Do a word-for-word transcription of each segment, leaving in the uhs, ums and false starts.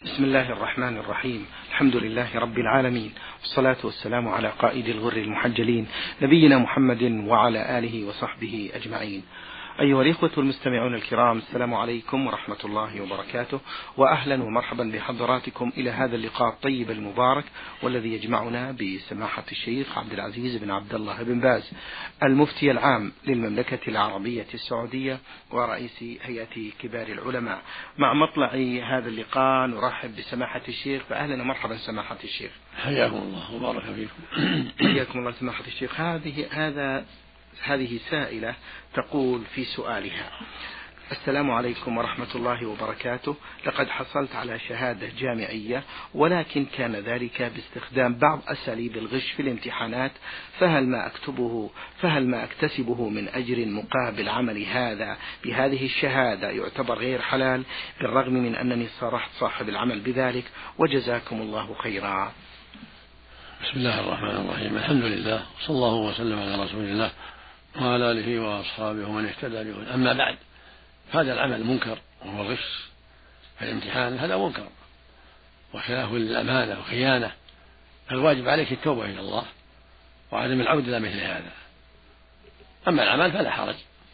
بسم الله الرحمن الرحيم. الحمد لله رب العالمين، والصلاة والسلام على قائد الغر المحجلين نبينا محمد وعلى آله وصحبه أجمعين. أيها الإخوة المستمعون الكرام، السلام عليكم ورحمة الله وبركاته، وأهلا ومرحبا بحضراتكم إلى هذا اللقاء الطيب المبارك، والذي يجمعنا بسماحة الشيخ عبد العزيز بن عبد الله بن باز المفتي العام للمملكة العربية السعودية ورئيس هيئة كبار العلماء. مع مطلع هذا اللقاء نرحب بسماحة الشيخ، فأهلا ومرحبا سماحة الشيخ. حياكم الله وبارك فيكم. حياكم الله سماحة الشيخ. هذه هذا هذه سائلة تقول في سؤالها: السلام عليكم ورحمة الله وبركاته، لقد حصلت على شهادة جامعية، ولكن كان ذلك باستخدام بعض أساليب الغش في الامتحانات، فهل ما أكتبه فهل ما أكتسبه من أجر مقابل عملي هذا بهذه الشهادة يعتبر غير حلال، بالرغم من أنني صارحت صاحب العمل بذلك، وجزاكم الله خيرا. بسم الله الرحمن الرحيم. الحمد لله، صلى الله وسلم على رسول الله وعلى آله وأصحابه ومن اهتدى به. أما بعد، هذا العمل منكر، وهو الغش في الامتحان، هذا منكر وخلاف الأمانة وخيانة، فالواجب عليك التوبة إلى الله وعدم العودة إلى مثل هذا. أما العمل فلا حرج،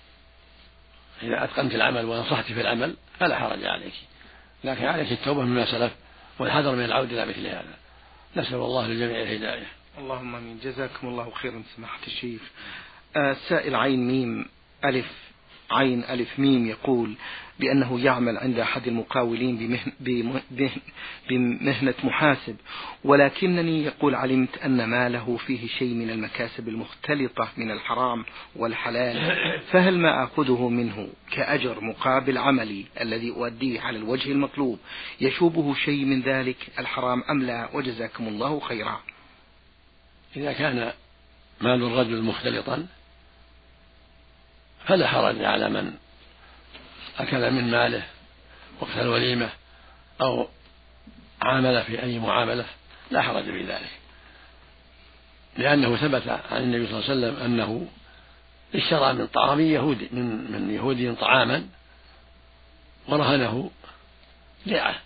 إذا أتقنت العمل ونصحت في العمل فلا حرج عليك، لكن عليك التوبة مما سلف والحذر من العودة إلى مثل هذا. نسأل الله للجميع الهداية. اللهم آمين. جزاكم الله خيرا سماحة الشيخ. آه سائل عين ميم ألف عين ألف ميم يقول بأنه يعمل عند أحد المقاولين بمهن بمهن بمهنة محاسب، ولكنني يقول علمت أن ماله فيه شيء من المكاسب المختلطة من الحرام والحلال، فهل ما أخذه منه كأجر مقابل عملي الذي أؤديه على الوجه المطلوب يشوبه شيء من ذلك الحرام أم لا؟ وجزاكم الله خيرا. إذا كان مال الرجل مختلطا فلا حرج على من أكل من ماله وقت الوليمة أو عامل في أي معاملة، لا حرج في ذلك، لأنه ثبت عن النبي صلى الله عليه وسلم أنه اشترى من طعام يهودي من, من يهودي طعاما ورهنه بيعه،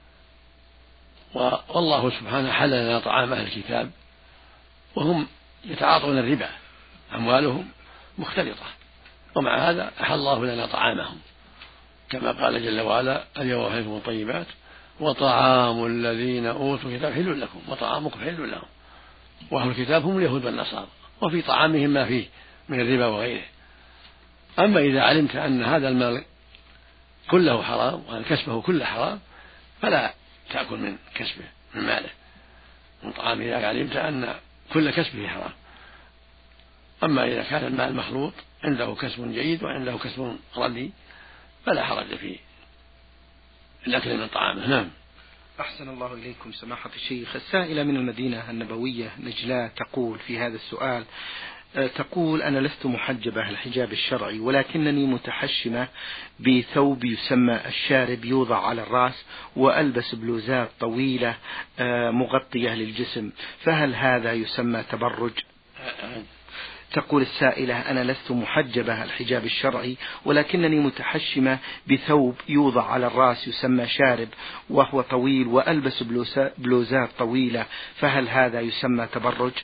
والله سبحانه حلل لنا طعام أهل الكتاب وهم يتعاطون الربا، أموالهم مختلطة، ومع هذا أحل الله لنا طعامهم، كما قال جل وعلا: اليوم أحللكم الطيبات وطعام الذين أوتوا الكتاب حل لكم وطعامكم حل لهم، وأهل الكتاب هم اليهود والنصارى، وفي طعامهم ما فيه من الربا وغيره. أما إذا علمت أن هذا المال كله حرام وأن كسبه كله حرام فلا تأكل من كسبه من ماله من طعامه، إذا علمت أن كل كسبه حرام. أما إذا كان المال مخلوط، عنده كسب جيد وعنده كسب ردي، فلا حرج في الأكل من طعامه. نعم. أحسن الله إليكم سماحة الشيخ. السائلة من المدينة النبوية نجلاء تقول في هذا السؤال، تقول: أنا لست محجبة الحجاب الشرعي، ولكنني متحشمة بثوب يسمى الشارب يوضع على الرأس، وألبس بلوزات طويلة مغطية للجسم، فهل هذا يسمى تبرج؟ تقول السائلة: أنا لست محجبة الحجاب الشرعي، ولكنني متحشمة بثوب يوضع على الرأس يسمى شارب وهو طويل، وألبس بلوزات طويلة، فهل هذا يسمى تبرج؟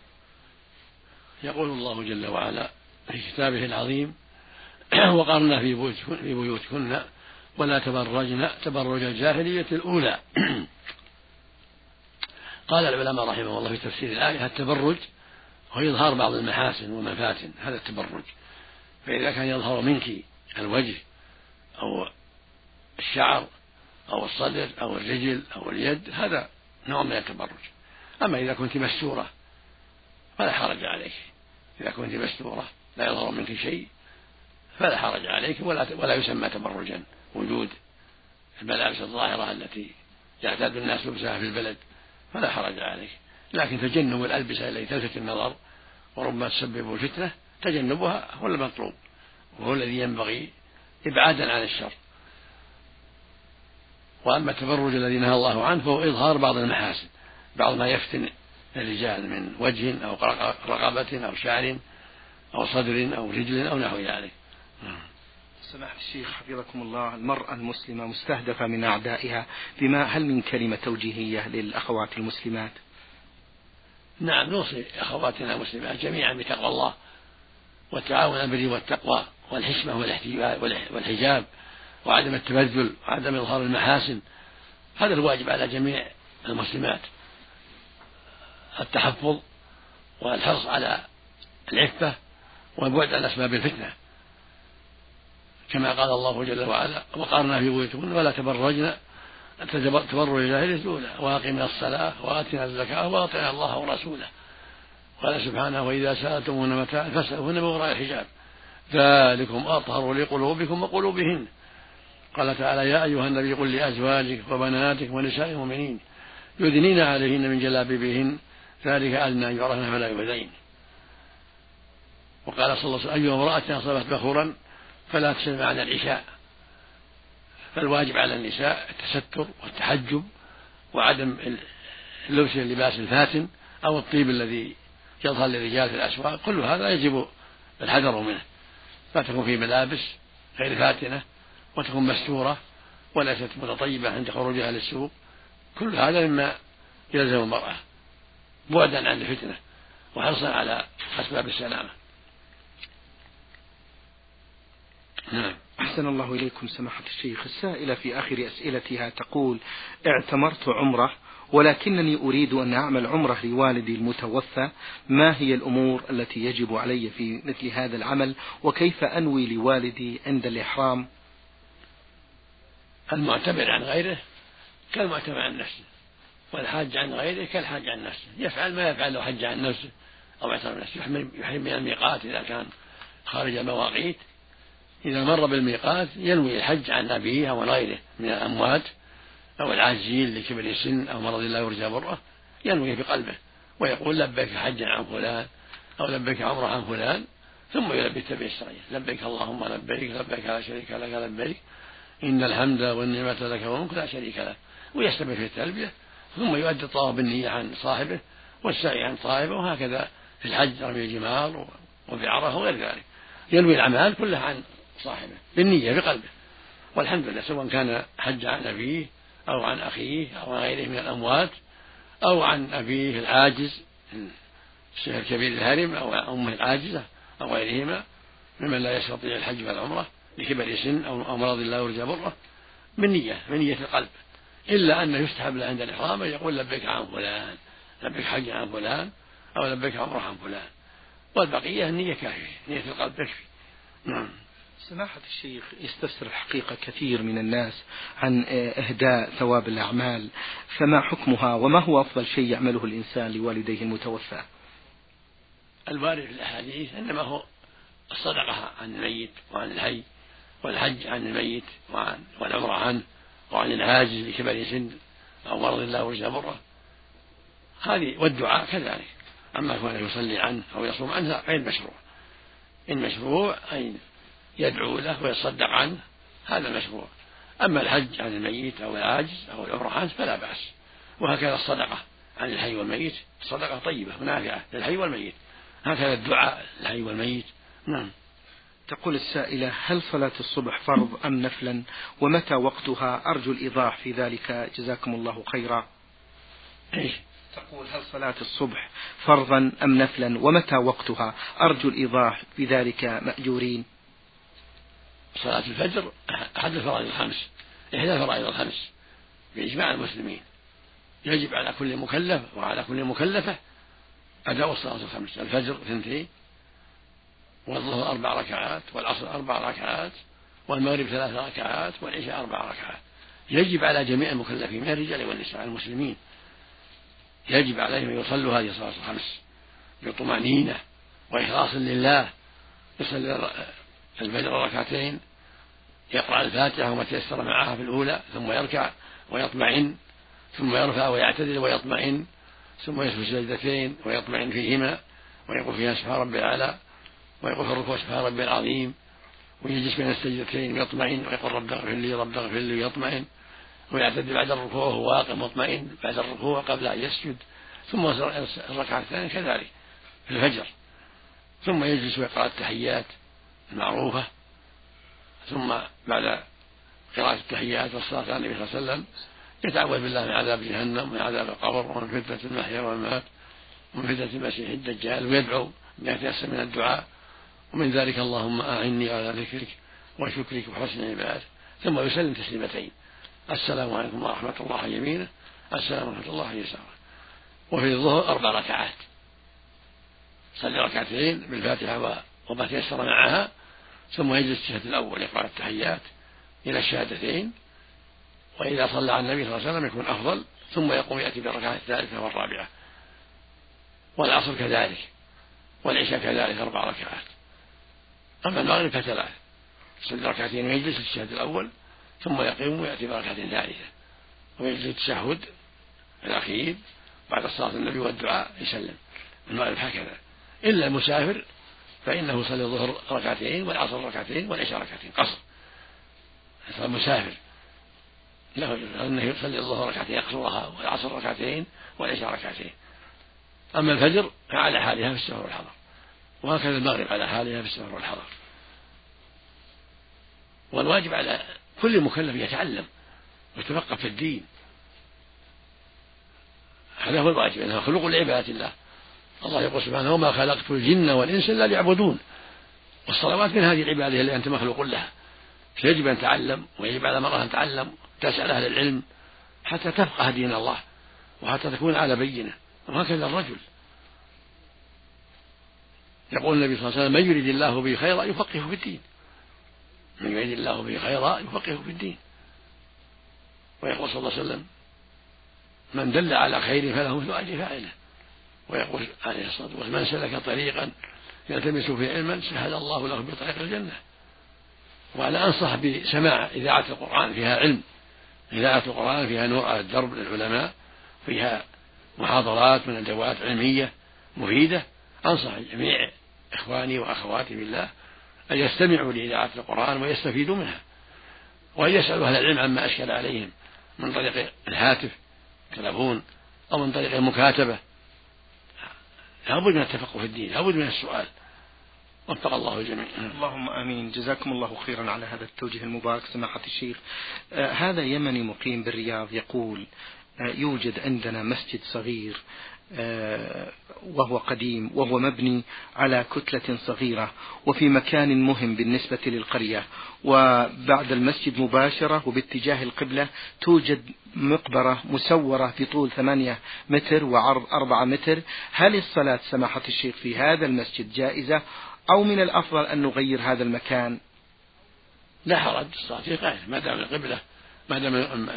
يقول الله جل وعلا في كتابه العظيم: وقرنا في بيوتكن ولا تبرجن تبرج الجاهلية الأولى. قال العلماء رحمه الله في تفسير الآية: التبرج هو إظهار بعض المحاسن والمفاتن، هذا التبرج. فإذا كان يظهر منك الوجه أو الشعر أو الصدر أو الرجل أو اليد، هذا نوع من التبرج. أما إذا كنت مستورة فلا حرج عليك، إذا كنت مستورة لا يظهر منك شيء فلا حرج عليك، ولا ولا يسمى تبرجا وجود الملابس الظاهرة التي يعتاد الناس لبسها في البلد، فلا حرج عليك. لكن تجنب الألبسة التي تلفت النظر وربما تسبب الفتنة، تجنبها هو المطلوب، وهو الذي ينبغي إبعادا عن الشر. وأما التبرج الذي نهى الله عنه فهو إظهار بعض المحاسن، بعض ما يفتن الرجال من وجه أو رقبة أو شعر أو صدر أو رجل أو نحو ذلك. سماحة الشيخ حفظكم الله، المرأة المسلمة مستهدفة من أعدائها، بما هل من كلمة توجيهية للأخوات المسلمات؟ نعم، نوصي أخواتنا المسلمات جميعا بتقوى الله والتعاون على البر والتقوى والحشمة والحجاب وعدم التبذل وعدم إظهار المحاسن. هذا الواجب على جميع المسلمات، التحفظ والحرص على العفة والبعد عن أسباب الفتنة، كما قال الله جل وعلا: وقارنا في بيوتكن ولا تبرجن تبرج الجاهلية الأولى وأقمنا الصلاة وآتنا الزكاة وأطعنا الله ورسوله. قال سبحانه: وإذا سألتموهن متاعا فاسألوهن من وراء الحجاب ذلكم أطهر لقلوبكم وقلوبهن. قال تعالى: يا أيها النبي قل لأزواجك وبناتك ونساء المؤمنين يدنين عليهن من جلابيبهن ذلك أدنى أن يعرفن فلا يؤذين. وقال صلى الله عليه وسلم: أيها امرأة أصابت بخورا فلا تسل معنا العشاء. فالواجب على النساء التستر والتحجب وعدم لبس اللباس الفاتن أو الطيب الذي يظهر للرجال في الأسواق، كل هذا يجب الحذر منه، فتكون في ملابس غير فاتنة وتكون مستورة وليست متطيبة عند خروجها للسوق. كل هذا مما يلزم المرأة بعدا عن الفتنة وحرصا على أسباب السلامة. نعم. أحسن الله إليكم سماحة الشيخ. السائلة في آخر أسئلتها تقول: اعتمرت عمرة ولكنني أريد أن أعمل عمرة لوالدي المتوفى، ما هي الأمور التي يجب علي في مثل هذا العمل، وكيف أنوي لوالدي عند الإحرام؟ المعتمر عن غيره كالمعتمر عن نفسه، والحاج عن غيره كالحاج عن نفسه، يفعل ما يفعل لو حج عن نفسه أو اعتمر نفسه. يحرم من الميقات إذا كان خارج المواقيت، إذا مر بالميقات ينوي الحج عن أبيه أو غيره من الأموات أو العاجزين لكبر السن أو مرض لا يرجى بره، ينوي بقلبه ويقول: لبيك حجا عن فلان أو لبيك عمرة عن فلان، ثم يلبي التلبية الشرعية: لبيك اللهم لبيك لبيك لا شريك لك لبيك إن الحمد والنعمة لك والملك لا شريك له، ويستمر في التلبية، ثم يؤدي الطواف بالنية عن صاحبه والسعي عن صاحبه، وهكذا في الحج رمي الجمار وفي عرفة وغير ذلك. ينوي الأعمال كلها عن صاحبه بالنية بقلبه، والحمد لله، سواء كان حج عن أبيه أو عن أخيه أو عن غيره من الأموات أو عن أبيه العاجز الشيخ الكبير الهرم أو أمه العاجزة أو غيرهما ممن لا يستطيع الحج والعمرة لكبر سن أو مرض لا يرجى بره، بالنية بنية القلب، إلا أنه يستحب له عند الإحرام يقول: لبيك عن فلان، لبيك حج عن فلان، أو لبيك عمرة عن فلان، والبقية النية كافية، نية القلب تكفي. نعم. سماحة الشيخ، يستفسر الحقيقة كثير من الناس عن إهداء ثواب الأعمال، فما حكمها وما هو أفضل شيء يعمله الإنسان لوالديه المتوفى؟ الوارد في الأحاديث إنما هو الصدقة عن الميت وعن الحي، والحج عن الميت وعن والعمرة عنه، وعن العاجز لكبر سن أو مرض لا يرجى بره، هذه والدعاء كذلك. أما كونه يصلي عنه أو يصوم عنه غير مشروع. المشروع أن يدعو له ويصدق عنه، هذا مشروع. أما الحج عن الميت أو العاجز أو العمرة عنه فلا بأس. وهكذا الصدقة عن الحي والميت صدقة طيبة ونافعة للحي والميت، هكذا الدعاء للحي والميت. نعم. تقول السائلة: هل صلاة الصبح فرض أم نفلا، ومتى وقتها؟ أرجو الإيضاح في ذلك جزاكم الله خيرا. إيش؟ تقول: هل صلاة الصبح فرضا أم نفلا، ومتى وقتها؟ أرجو الإيضاح في ذلك مأجورين. صلاة الفجر أحد الفرائض الخمس، إحدى الفرائض الخمس بإجماع المسلمين، يجب على كل مكلف وعلى كل مكلفة أداء الصلاة الخمس: الفجر اثنتين، والظهر أربع ركعات، والعصر أربع ركعات، والمغرب ثلاث ركعات، والعشاء أربع ركعات. يجب على جميع المكلفين من الرجال والنساء المسلمين، يجب عليهم أن يصلوا هذه الصلاة الخمس بطمأنينة وإخلاص لله. يصلي الفجر ركعتين، يقرأ الفاتحة وما تيسر معها في الأولى، ثم يركع ويطمئن، ثم يرفع ويعتدل ويطمئن، ثم يسجد سجدتين ويطمئن فيهما، ويقول فيها سبحان ربي الأعلى، ويقول في الركوع سبحان ربي العظيم، ويجلس بين السجدتين ويطمئن ويقول رب اغفر لي رب اغفر لي ويطمئن، ويعتدل بعد الركوع وهو واقف مطمئن بعد الركوع قبل أن يسجد، ثم الركعة الثانية كذلك في الفجر، ثم يجلس ويقرأ التحيات المعروفة ثم بعد قراءة التحيات والصلاة على النبي صلى الله عليه وسلم يتعوذ بالله من عذاب جهنم ومن عذاب القبر ومن فتنة المحيا والممات ومن فتنة المسيح الدجال، ويدعو بما يتيسر من الدعاء، ومن ذلك اللهم أعني على ذكرك وشكرك وحسن عبادتك، ثم يسلم تسليمتين: السلام عليكم ورحمة الله يمينه، السلام ورحمة الله يساره. وفي الظهر أربع ركعات، صلي ركعتين بالفاتحة وما تيسر معها، ثم يجلس الشهد الأول يقرأ التحيات إلى الشهادتين، وإذا صلى على النبي صلى الله عليه وسلم يكون أفضل، ثم يقوم يأتي بالركعة الثالثة والرابعة. والعصر كذلك، والعشاء كذلك أربع ركعات. أما المغرب فثلاث، يصلي ركعتين ويجلس الشهد الأول، ثم يقوم ويأتي بركعة ثالثة ويجلس التشهد الأخير بعد الصلاة النبي والدعاء يسلم. المغرب هكذا، إلا المسافر فإنه يصلي الظهر ركعتين والعصر ركعتين والعشاء ركعتين قصر. المسافر له أنه يصلي الظهر ركعتين يقصرها والعصر ركعتين والعشاء ركعتين. أما الفجر فعلى حالها في السفر والحضر، وهكذا المغرب على حالها في السفر والحضر. والواجب على كل مكلف يتعلم ويتفقه في الدين، هذا هو الواجب، أنها خلق لعبادة الله. الله يقول سبحانه: وما خلقت الجن والإنس إلا ليعبدون. والصلوات من هذه العبادة اللي أنت مخلوق لها، فيجب أن تعلم، ويجب على المرأة أن تعلم تسأل أهل العلم حتى تفقه دين الله وحتى تكون على بينة. وهكذا الرجل، يقول النبي صلى الله عليه وسلم: من يريد الله به خيرا يفقهه في الدين، من يريد الله به خيرا يفقهه في الدين. ويقول صلى الله عليه وسلم: من دل على خير فله مثل أجر فاعله. ويقول عليه الصلاة والسلام: من سلك طريقا يلتمس فيه علما سهل الله له بطريق الجنة. وأنا أنصح بسماع إذاعة القرآن، فيها علم، إذاعة القرآن فيها نور على الدرب للعلماء، فيها محاضرات من الجوات علمية مفيدة. أنصح جميع إخواني وأخواتي بالله أن يستمعوا لإذاعة القرآن ويستفيدوا منها، وأن يسألوا أهل العلم عما أشكل عليهم من طريق الهاتف تلفون أو من طريق المكاتبة. لابد من التفقه في الدين، لابد من السؤال. وفق الله الجميع. اللهم آمين. جزاكم الله خيرا على هذا التوجيه المبارك سماحة الشيخ. آه هذا يمني مقيم بالرياض يقول: آه يوجد عندنا مسجد صغير آه وهو قديم، وهو مبني على كتلة صغيرة وفي مكان مهم بالنسبة للقرية، وبعد المسجد مباشرة وباتجاه القبلة توجد مقبرة مسورة في طول ثمانية متر وعرض أربعة متر. هل الصلاة سماحة الشيخ في هذا المسجد جائزة، أو من الأفضل أن نغير هذا المكان؟ لا حرج، الصلاة فيه قائمة ما دام القبلة، ما دام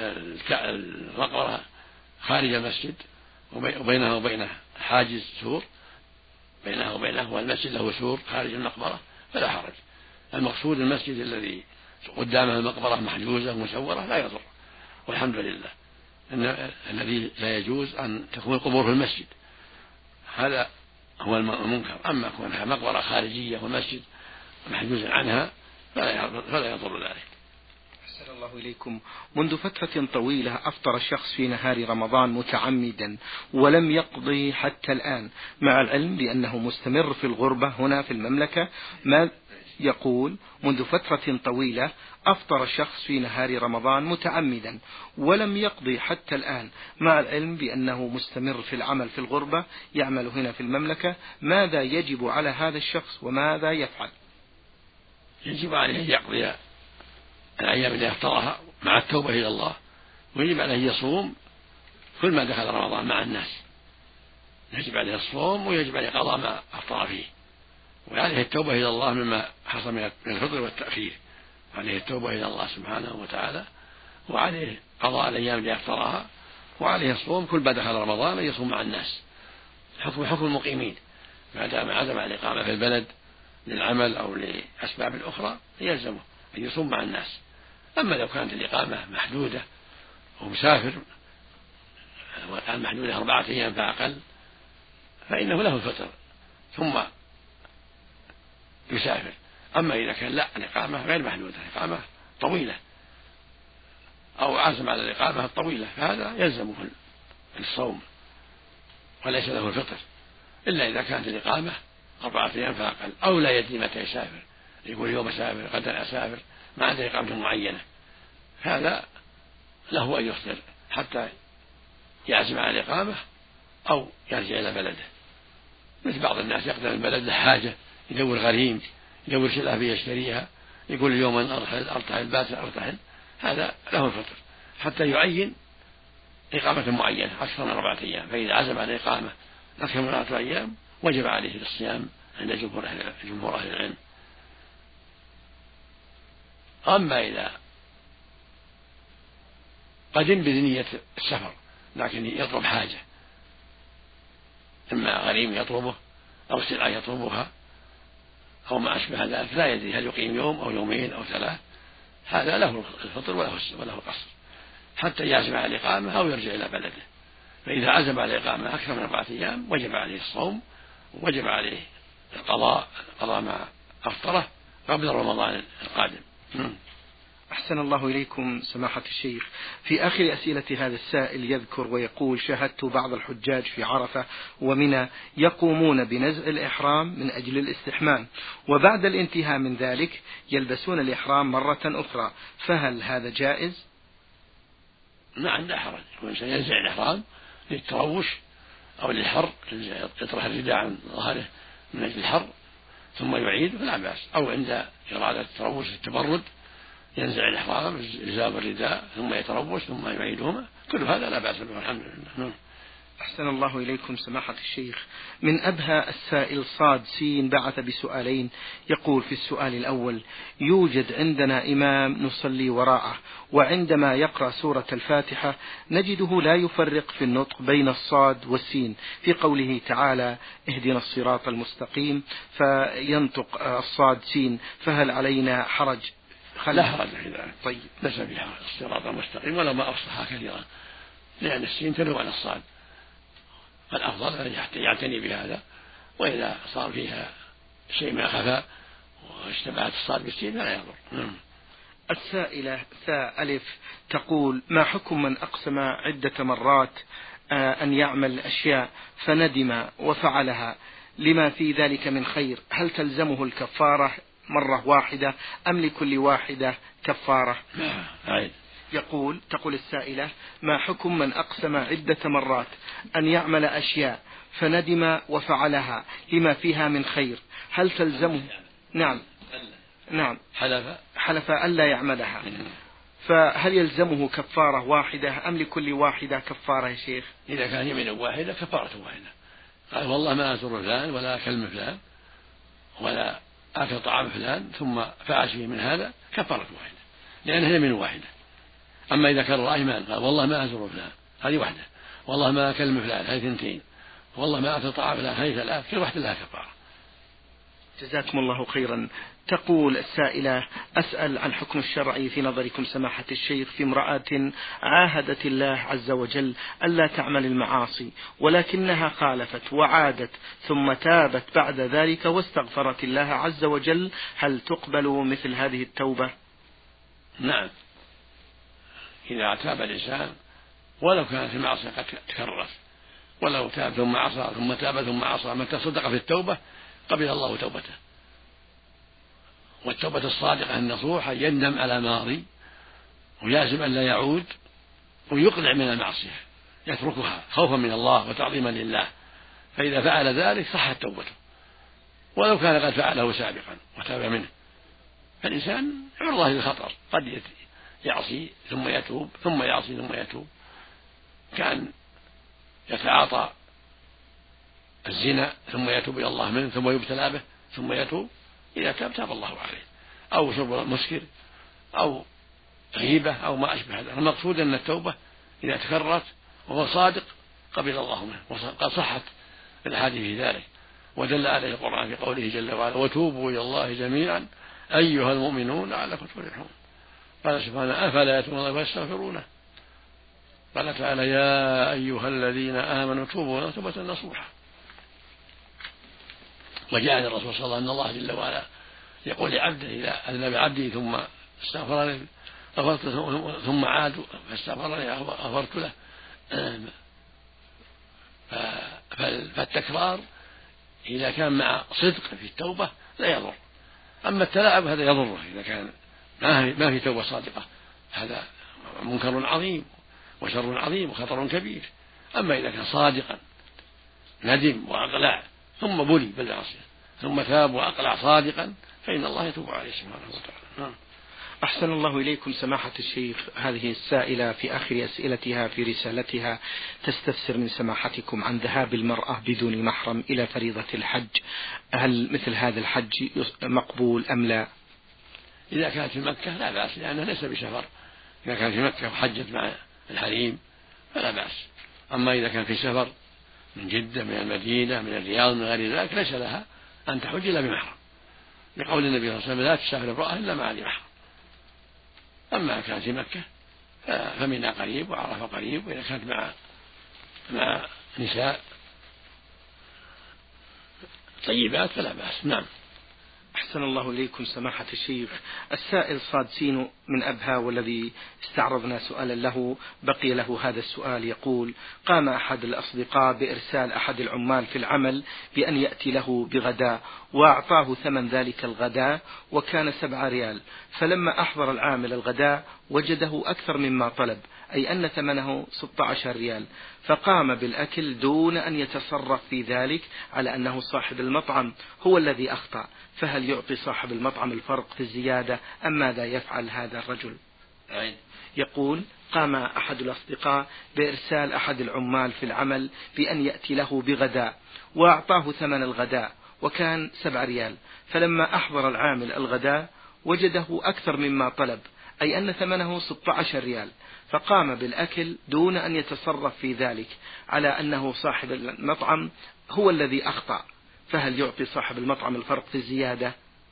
المقبرة خارج المسجد وبينها وبينه حاجز سور، بينها وبينه والمسجد له سور خارج المقبرة، فلا حرج. المقصود المسجد الذي قدامه المقبرة محجوزة مسورة لا يضر، والحمد لله. إن الذي لا يجوز أن تكون القبور في المسجد، هذا هو المنكر. أما كونها مقبرة خارجية والمسجد محجوز عنها فلا يضر ذلك. أحسن الله إليكم. منذ فترة طويلة أفطر الشخص في نهار رمضان متعمدا ولم يقضي حتى الآن، مع العلم بأنه مستمر في الغربة هنا في المملكة. ما يقول: منذ فترة طويلة أفطر الشخص في نهار رمضان متعمدا ولم يقضي حتى الآن، مع العلم بأنه مستمر في العمل في الغربة، يعمل هنا في المملكة. ماذا يجب على هذا الشخص وماذا يفعل؟ يجب عليه أن يقضي الأيام التي أفطرها مع التوبة إلى الله، ويجب عليه يصوم كل ما دخل رمضان مع الناس. يجب عليه الصوم ويجب عليه قضاء ما أفطر فيه، وعليه التوبة إلى الله مما حصل من الفطر والتأخير. عليه التوبة إلى الله سبحانه وتعالى، وعليه قضاء الأيام التي أفطرها، وعليه الصوم كل ما دخل رمضان أن يصوم مع الناس. حكم حكم المقيمين، ما دام عزم على الإقامة في البلد للعمل أو لأسباب أخرى يلزمه أن يصوم مع الناس. أما لو كانت الإقامة محدودة ومسافر وكان محدودة أربعة أيام فأقل فإنه له الفطر ثم يسافر. أما إذا كان لا، الإقامة غير محدودة، الإقامة طويلة أو عزم على الإقامة الطويلة، فهذا يلزمه الصوم وليس له الفطر، إلا إذا كانت الإقامة أربعة أيام فأقل، أو لا يدري متى يسافر، يقول يوم أسافر غدا أسافر ما عنده إقامة معينة، هذا له أن يختار حتى يعزم على الإقامة أو يرجع إلى بلده. مثل بعض الناس يقدم البلد لحاجة، يدور غريم، يدور سلعة يشتريها، يقول اليوم أن أرتحل أرتحل باكر أرتحل، هذا له الفطر حتى يعين إقامة معينة أكثر من أربعة أيام. فإذا عزم على إقامة أكثر من أربعة أيام وجب عليه الصيام عند جمهور أهل العلم. أما إذا قدم بنية السفر لكن يطلب حاجة، إما غريم يطلبه أو سلعة يطلبها أو ما أشبه ذلك، لا يدري هل يقيم يوم أو يومين أو ثلاث، هذا له الفطر وله القصر حتى يعزم على الإقامة أو يرجع إلى بلده. فإذا عزم على الإقامة أكثر من أربعة أيام وجب عليه الصوم، وجب عليه القضاء قضاء ما أفطره قبل رمضان القادم. أحسن الله إليكم سماحة الشيخ. في آخر أسئلة هذا السائل يذكر ويقول: شاهدت بعض الحجاج في عرفة ومنى يقومون بنزع الإحرام من أجل الاستحمام، وبعد الانتهاء من ذلك يلبسون الإحرام مرة أخرى، فهل هذا جائز؟ ما عنده حرج، يكون سينزع الإحرام للتروش أو للحر، يطرح الرداء عن ظهره من أجل الحر ثم يعيد فلا بأس، أو عند إرادة التروش التبرد ينزع الإحرام إزالة الرداء ثم يتروش ثم يعيدهما، كل هذا لا بأس به الحمد لله. أحسن الله إليكم سماحة الشيخ. من أبها السائل صاد سين بعث بسؤالين، يقول في السؤال الأول: يوجد عندنا إمام نصلي وراءه، وعندما يقرأ سورة الفاتحة نجده لا يفرق في النطق بين الصاد والسين في قوله تعالى اهدنا الصراط المستقيم، فينطق الصاد سين، فهل علينا حرج؟ لا حرج في ذلك. طيب، ليس بها الصراط المستقيم ولا ما أفصحها كثيرا، لأن السين تلو على الصاد، الأفضل أن يعتني بهذا، وإذا صار فيها شيء ما خفى واشتبهت الصاد بالسين فلا يضر. السائلة ثاء ألف تقول: ما حكم من أقسم عدة مرات أن يعمل أشياء فندم وفعلها لما في ذلك من خير، هل تلزمه الكفارة مرة واحدة أم لكل واحدة كفارة؟ نعم. يقول تقول السائلة: ما حكم من أقسم عدة مرات أن يعمل أشياء فندم وفعلها لما فيها من خير، هل تلزمه؟ نعم نعم حلف حلف ألا يعملها، فهل يلزمه كفارة واحدة أم لكل واحدة كفارة يا شيخ؟ إذا كان يمين واحدة كفارة واحدة، قال والله ما أزور فلان ولا أكلم فلان ولا آكل طعام فلان ثم فعل شيء من هذا، كفارة واحدة لأنها يمين واحدة. أما إذا كرر أيمان قال والله ما أزور فلان، هذه واحدة، والله ما أكلم فلان، هذه ثنتين، والله ما أكل طعام فلان، هذه ثلاث، كل واحدة لها كفارة. جزاكم الله خيرا. تقول السائلة: أسأل عن حكم الشرعي في نظركم سماحة الشيخ في امرأة عاهدت الله عز وجل ألا تعمل المعاصي ولكنها خالفت وعادت ثم تابت بعد ذلك واستغفرت الله عز وجل، هل تقبل مثل هذه التوبة؟ نعم، إذا تاب الإنسان ولو كانت المعصية قد تكررت، ولو تاب ثم عصى ثم تاب ثم عصى متى صدق في التوبة قبل الله توبته. والتوبة الصادقة النصوحة يندم على ماضي ويعزم أن لا يعود ويقلع من المعصية، يتركها خوفا من الله وتعظيما لله، فإذا فعل ذلك صحت توبته ولو كان قد فعله سابقا وتاب منه. فالإنسان عرضة للخطر، قد يعصي ثم يتوب ثم يعصي ثم يتوب، كان يتعاطى الزنا ثم يتوب إلى الله منه ثم يبتلى به ثم يتوب، إذا تاب تاب الله عليه، أو شرب مسكر أو غيبة أو ما أشبه هذا. المقصود أن التوبة إذا تكررت وهو صادق قبل الله منه، قد صحت الأحاديث في ذلك، ودل عليه القرآن في قوله جل وعلا: وتوبوا إلى الله جميعا أيها المؤمنون لعلكم تفلحون. قال سبحانه: أفلا يتوبون الله ويستغفرونه. قال تعالى: يا أيها الذين آمنوا توبوا توبة نصوحا. وجاء عن الرسول صلى الله عليه وسلم أن الله جل وعلا يقول لعبده: إذا أذنب عبدي ثم استغفرني غفرت ثم عاد فاستغفرني غفرت له. فالتكرار إذا كان مع صدق في التوبة لا يضر، أما التلاعب هذا يضره إذا كان ما في توبة صادقة، هذا منكر عظيم وشر عظيم وخطر كبير. أما إذا كان صادقا ندم وأقلع ثم بلي بالمعصية ثم تاب وأقلع صادقا فإن الله يتوب عليه سبحانه وتعالى. أحسن الله إليكم سماحة الشيخ. هذه السائلة في آخر أسئلتها في رسالتها تستفسر من سماحتكم عن ذهاب المرأة بدون محرم إلى فريضة الحج، هل مثل هذا الحج مقبول أم لا؟ إذا كانت في مكة لا بأس، لأنها ليس بسفر. إذا كانت في مكة وحجت مع الحريم فلا بأس. أما إذا كان في سفر من جدة من المدينة من الرياض من غير ذلك ليس لها أن تحج إلا بمحرم، لقول النبي صلى الله عليه وسلم لا تسافر امرأة إلا مع ذي محرم. أما كانت في مكة فمنى قريب وعرفة قريب، وإذا كانت مع مع نساء طيبات فلا بأس. نعم. أحسن الله إليكم سماحة الشيخ. السائل صاد سينو من أبها والذي استعرضنا سؤالا له بقي له هذا السؤال، يقول: قام أحد الأصدقاء بإرسال أحد العمال في العمل بأن يأتي له بغداء وأعطاه ثمن ذلك الغداء وكان سبع ريال، فلما أحضر العامل الغداء وجده أكثر مما طلب، أي أن ثمنه ستة عشر ريال، فقام بالأكل دون أن يتصرف في ذلك على أنه صاحب المطعم هو الذي أخطأ، فهل يعطي صاحب المطعم الفرق في الزيادة أم ماذا يفعل هذا الرجل؟ يقول: قام أحد الأصدقاء بإرسال أحد العمال في العمل بأن يأتي له بغداء وأعطاه ثمن الغداء وكان سبع ريال، فلما أحضر العامل الغداء وجده أكثر مما طلب، أي أن ثمنه ستة عشر ريال، فقام بالأكل دون أن يتصرف في ذلك على أنه صاحب المطعم هو الذي أخطأ، فهل يعطي صاحب المطعم الفرق في الزيادة؟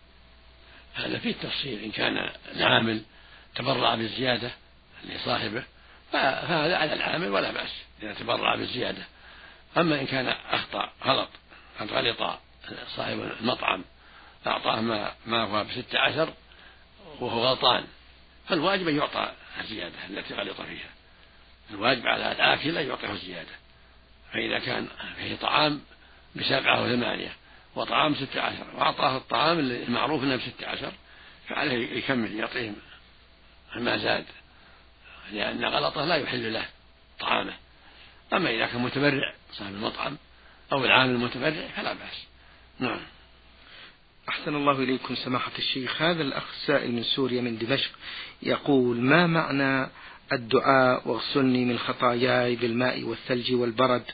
هذا فيه تفصيل. إن كان العامل تبرع بالزيادة لصاحبه فهذا على العامل ولا بأس إذا تبرع بالزيادة. أما إن كان أخطأ غلط قد غلط صاحب المطعم أعطاه ما, ما هو بستة عشر وهو غلطان، فالواجب أن يعطى الزيادة التي غلط فيها. الواجب على الآكل أن يعطيه الزيادة. فإذا كان فيه طعام بسبعة وثمانية وطعام ستة عشر وأعطاه الطعام المعروف أنه بستة عشر فعليه يكمل يعطيهم ما زاد، لأن غلطه لا يحل له طعامه. أما إذا كان متبرع صاحب المطعم أو العامل المتبرع فلا بأس. نعم. أحسن الله إليكم سماحة الشيخ. هذا الأخ السائل من سوريا من دمشق يقول: ما معنى الدعاء واغسلني من خطاياي بالماء والثلج والبرد؟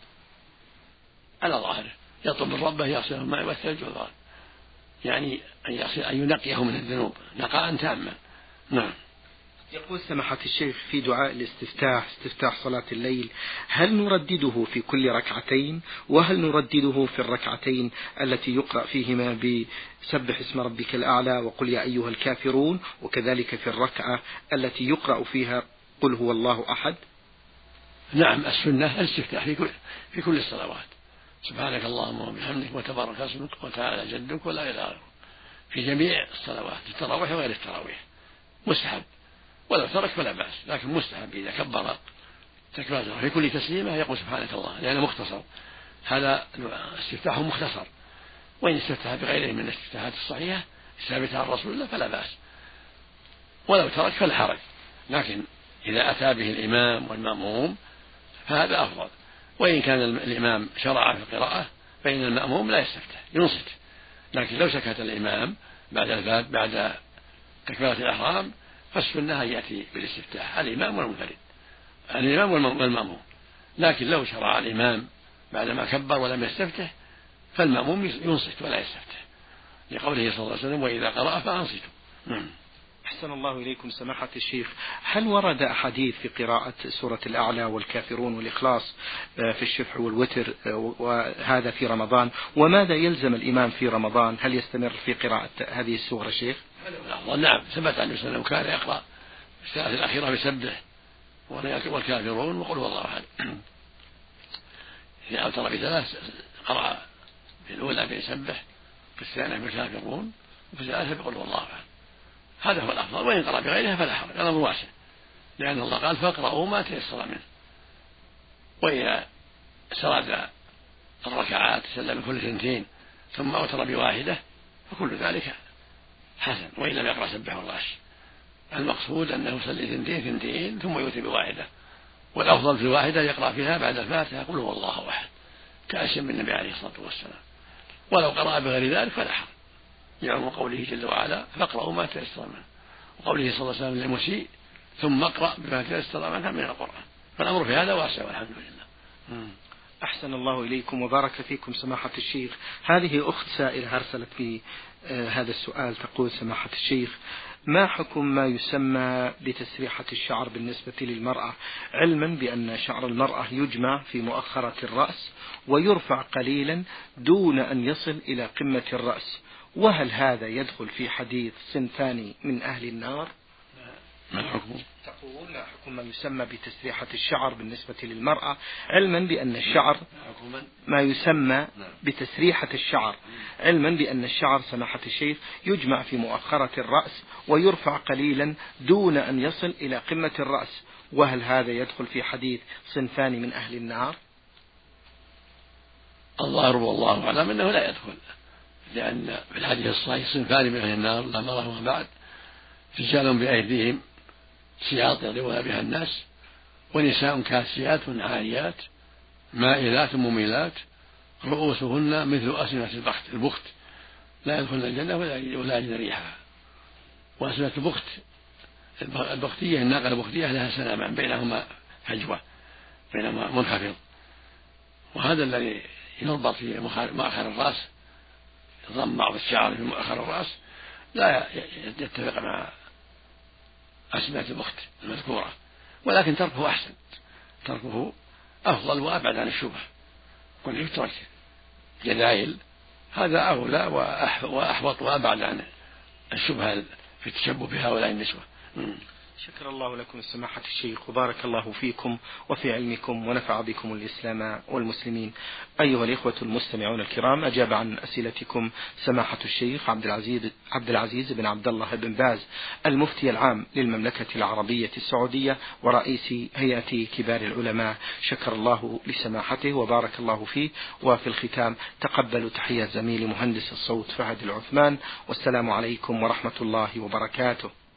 على ظاهره يطلب من ربه يغسله بالماء والثلج والبرد، يعني أن ينقيه من الذنوب نقاء تاما. نعم. يقول سماحة الشيخ في دعاء الاستفتاح استفتاح صلاة الليل: هل نردده في كل ركعتين؟ وهل نردده في الركعتين التي يقرأ فيهما بسبح اسم ربك الأعلى وقل يا أيها الكافرون، وكذلك في الركعة التي يقرأ فيها قل هو الله أحد؟ نعم، السنة الاستفتاح في كل, في كل الصلوات، سبحانك اللهم وبحمدك وتبارك اسمك وتعالى جدك ولا إله غيرك، في جميع الصلوات التراويح وغير التراويح مستحب، ولو ترك فلا بأس، لكن مستحب إذا كبر تكبيرة في كل تسليمة يقول سبحانك الله، لأنه مختصر. هذا استفتاح مختصر، وإن استفتح بغيره من الاستفتاحات الصحيحة الثابتة عن رسول الله فلا بأس، ولو ترك فلا حرج، لكن إذا أتى به الإمام والمأموم فهذا أفضل. وإن كان الإمام شرع في القراءة فإن المأموم لا يستفتح ينصت، لكن لو سكت الإمام بعد الباب بعد تكبيرة الإحرام فالسنة أن يأتي بالاستفتاح الإمام والمنفرد الإمام والمأموم، لكن لو شرع الإمام بعدما كبر ولم يستفتح فالمأموم ينصت ولا يستفتح، لقوله صلى الله عليه وسلم وإذا قرأ فأنصتوا. نعم. أحسن الله إليكم سماحة الشيخ. هل ورد أحاديث في قراءة سورة الأعلى والكافرون والإخلاص في الشفع والوتر وهذا في رمضان؟ وماذا يلزم الإمام في رمضان؟ هل يستمر في قراءة هذه السورة شيخ؟ نعم، ثبت عن وسلم كان يقرأ في الساعة الأخيرة بسبح والكافرون وقل هو الله أحد. إذا أوتر بثلاث قرأ في الأولى بيسبح، في الثانية بالكافرون، وفي الثالثة بقل هو الله أحد. هذا هو الأفضل، وإن قرأ بغيرها فلا حرج، الأمر واسع، لأن الله قال فاقرأوا ما تيسر منه. وإذا سرد الركعات سلم كل اثنتين ثم أوتر بواحدة فكل ذلك حسن، وإن لم يقرأ سبح والغاش. المقصود أنه يصلي ثنتين ثنتين ثم يؤتي بواحدة، والأفضل في الواحدة يقرأ فيها بعد الفاتحة قل هو الله أحد كأسم بالنبي عليه الصلاة والسلام، ولو قرأ بغير ذلك فلا حرج، يعم قوله جل وعلا فاقرأوا ما تيسر منه، وقوله صلى الله عليه وسلم للمسيء ثم اقرأ بما تيسر منها من القرآن، فالأمر في هذا واسع والحمد لله. أحسن الله إليكم وبارك فيكم سماحة الشيخ. هذه أخت سائلة أرسلت في هذا السؤال تقول: سماحة الشيخ، ما حكم ما يسمى بتسريحة الشعر بالنسبة للمرأة، علما بأن شعر المرأة يجمع في مؤخرة الرأس ويرفع قليلا دون أن يصل إلى قمة الرأس، وهل هذا يدخل في حديث صنفان من أهل النار؟ ما الحكم؟ تقول: ما حكم ما يسمى بتسريحة الشعر بالنسبة للمرأة، علما بأن الشعر ما يسمى بتسريحة الشعر علما بأن الشعر سماحة الشيخ يجمع في مؤخرة الرأس ويرفع قليلا دون أن يصل إلى قمة الرأس، وهل هذا يدخل في حديث صنفان من أهل النار؟ الظاهر والله أعلم أنه لا يدخل، لأن في الحديث الصحيح صنفان من أهل النار لا مرهم بعد: رجال بأيديهم سياط يضربون بها الناس، ونساء كاسيات عاريات مائلات مميلات رؤوسهن مثل أسنمة البخت البخت لا يدخلن الجنة ولا يجدن ريحها. وأسنمة البخت البختية الناقة البختية لها سنامان بينهما فجوة بينهما منخفض، وهذا الذي يربط في مؤخر الرأس يضم بعض الشعر في مؤخر الرأس لا يتفق مع أسنمة البخت المذكورة، ولكن تركه أحسن، تركه أفضل وأبعد عن الشبهة، كن يترك جدايل هذا أولى وأحوط وأبعد عن الشبهة في التشبه بهؤلاء النسوة. شكر الله لكم سماحة الشيخ وبارك الله فيكم وفي علمكم ونفع بكم الإسلام والمسلمين. أيها الإخوة المستمعون الكرام، أجاب عن أسئلتكم سماحة الشيخ عبد العزيز عبد العزيز بن عبد الله بن باز المفتي العام للمملكة العربية السعودية ورئيس هيئة كبار العلماء، شكر الله لسماحته وبارك الله فيه. وفي الختام تقبلوا تحية زميل مهندس الصوت فهد العثمان، والسلام عليكم ورحمة الله وبركاته.